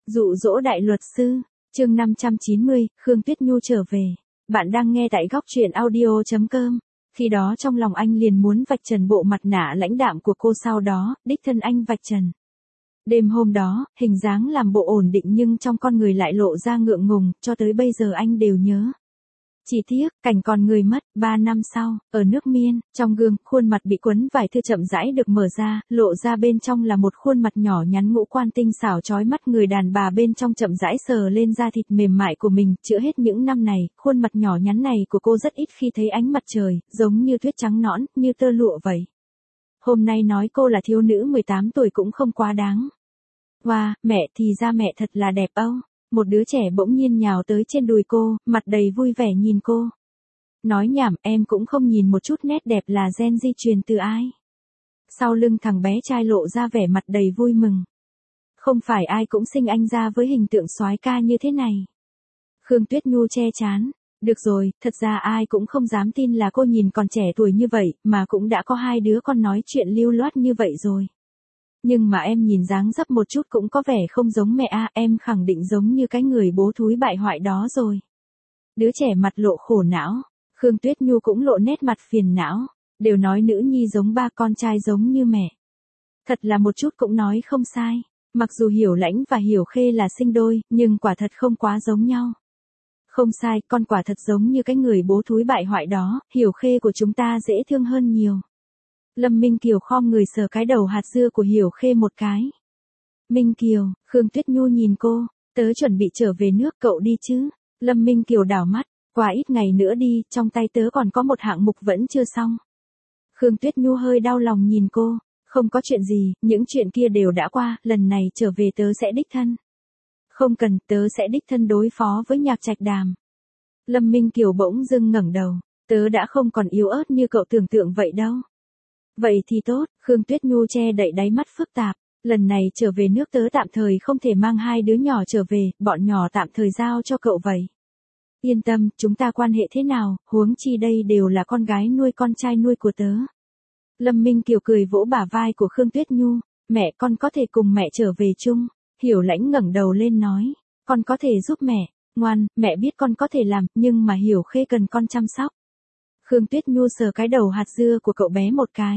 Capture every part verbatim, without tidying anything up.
Dụ dỗ đại luật sư, chương năm trăm chín mươi, Khương Tuyết Nhu trở về. Bạn đang nghe tại góc truyện audio chấm com. Khi đó trong lòng anh liền muốn vạch trần bộ mặt nạ lãnh đạm của cô, sau đó, đích thân anh vạch trần. Đêm hôm đó, hình dáng làm bộ ổn định nhưng trong con người lại lộ ra ngượng ngùng, cho tới bây giờ anh đều nhớ. Chỉ tiếc, cảnh còn người mất, ba năm sau, ở nước Miên, trong gương, khuôn mặt bị quấn vải thưa chậm rãi được mở ra, lộ ra bên trong là một khuôn mặt nhỏ nhắn ngũ quan tinh xảo chói mắt, người đàn bà bên trong chậm rãi sờ lên da thịt mềm mại của mình, chữa hết những năm này, khuôn mặt nhỏ nhắn này của cô rất ít khi thấy ánh mặt trời, giống như tuyết trắng nõn, như tơ lụa vậy. Hôm nay nói cô là thiếu nữ mười tám tuổi cũng không quá đáng. Wow, mẹ thì ra mẹ thật là đẹp âu. Một đứa trẻ bỗng nhiên nhào tới trên đùi cô, mặt đầy vui vẻ nhìn cô. Nói nhảm, em cũng không nhìn một chút nét đẹp là gen di truyền từ ai. Sau lưng thằng bé trai lộ ra vẻ mặt đầy vui mừng. Không phải ai cũng sinh anh ra với hình tượng soái ca như thế này. Khương Tuyết Nhu che chán. Được rồi, thật ra ai cũng không dám tin là cô nhìn còn trẻ tuổi như vậy, mà cũng đã có hai đứa con nói chuyện lưu loát như vậy rồi. Nhưng mà em nhìn dáng dấp một chút cũng có vẻ không giống mẹ a, em khẳng định giống như cái người bố thúi bại hoại đó rồi. Đứa trẻ mặt lộ khổ não, Khương Tuyết Nhu cũng lộ nét mặt phiền não, đều nói nữ nhi giống ba, con trai giống như mẹ. Thật là một chút cũng nói không sai, mặc dù Hiểu Lãnh và Hiểu Khê là sinh đôi, nhưng quả thật không quá giống nhau. Không sai, con quả thật giống như cái người bố thúi bại hoại đó, Hiểu Khê của chúng ta dễ thương hơn nhiều. Lâm Minh Kiều khom người sờ cái đầu hạt dưa của Hiểu Khê một cái. Minh Kiều, Khương Tuyết Nhu nhìn cô, tớ chuẩn bị trở về nước, cậu đi chứ? Lâm Minh Kiều đảo mắt, qua ít ngày nữa đi, trong tay tớ còn có một hạng mục vẫn chưa xong. Khương Tuyết Nhu hơi đau lòng nhìn cô, không có chuyện gì, những chuyện kia đều đã qua, lần này trở về tớ sẽ đích thân. Không cần, tớ sẽ đích thân đối phó với Nhạc Trạch Đàm. Lâm Minh Kiều bỗng dưng ngẩng đầu, tớ đã không còn yếu ớt như cậu tưởng tượng vậy đâu. Vậy thì tốt, Khương Tuyết Nhu che đậy đáy mắt phức tạp, lần này trở về nước tớ tạm thời không thể mang hai đứa nhỏ trở về, bọn nhỏ tạm thời giao cho cậu vậy. Yên tâm, chúng ta quan hệ thế nào, huống chi đây đều là con gái nuôi con trai nuôi của tớ. Lâm Minh Kiều cười vỗ bả vai của Khương Tuyết Nhu, mẹ con có thể cùng mẹ trở về chung. Hiểu Lãnh ngẩng đầu lên nói, con có thể giúp mẹ, ngoan, mẹ biết con có thể làm, nhưng mà Hiểu Khê cần con chăm sóc. Khương Tuyết Nhu sờ cái đầu hạt dưa của cậu bé một cái.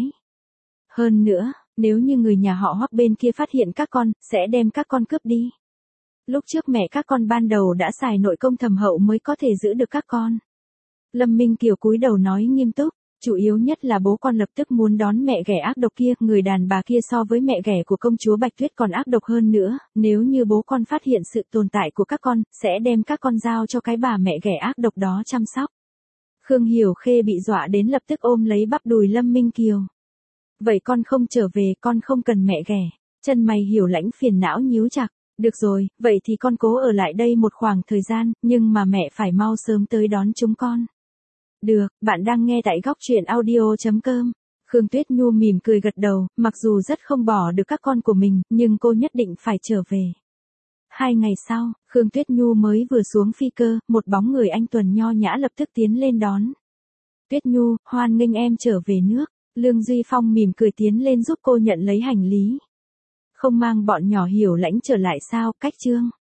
Hơn nữa, nếu như người nhà họ Hoắc bên kia phát hiện các con, sẽ đem các con cướp đi. Lúc trước mẹ các con ban đầu đã xài nội công thầm hậu mới có thể giữ được các con. Lâm Minh Kiều cúi đầu nói nghiêm túc, chủ yếu nhất là bố con lập tức muốn đón mẹ ghẻ ác độc kia, người đàn bà kia so với mẹ ghẻ của công chúa Bạch Tuyết còn ác độc hơn nữa, nếu như bố con phát hiện sự tồn tại của các con, sẽ đem các con giao cho cái bà mẹ ghẻ ác độc đó chăm sóc. Khương Hiểu Khê bị dọa đến lập tức ôm lấy bắp đùi Lâm Minh Kiều. Vậy con không trở về, con không cần mẹ ghẻ. Chân mày Hiểu Lãnh phiền não nhíu chặt. Được rồi, vậy thì con cố ở lại đây một khoảng thời gian, nhưng mà mẹ phải mau sớm tới đón chúng con. Được, bạn đang nghe tại góc truyện audio chấm com. Khương Tuyết Nhu mỉm cười gật đầu, mặc dù rất không bỏ được các con của mình, nhưng cô nhất định phải trở về. Hai ngày sau, Khương Tuyết Nhu mới vừa xuống phi cơ, một bóng người anh tuần nho nhã lập tức tiến lên đón. Tuyết Nhu, hoan nghênh em trở về nước. Lương Duy Phong mỉm cười tiến lên giúp cô nhận lấy hành lý. Không mang bọn nhỏ Hiểu Lãnh trở lại sao, cách chương.